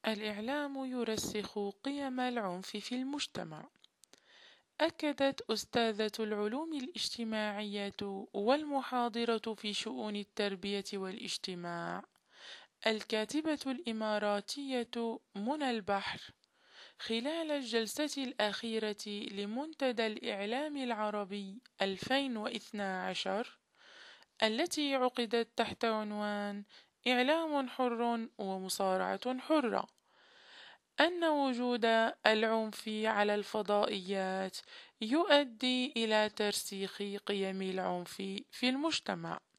الإعلام يرسخ قيم العنف في المجتمع. أكدت أستاذة العلوم الاجتماعية والمحاضرة في شؤون التربية والاجتماع الكاتبة الإماراتية منى البحر خلال الجلسة الأخيرة لمنتدى الإعلام العربي 2012 التي عقدت تحت عنوان إعلام حر ومصارعة حرة، أن وجود العنف على الفضائيات يؤدي إلى ترسيخ قيم العنف في المجتمع.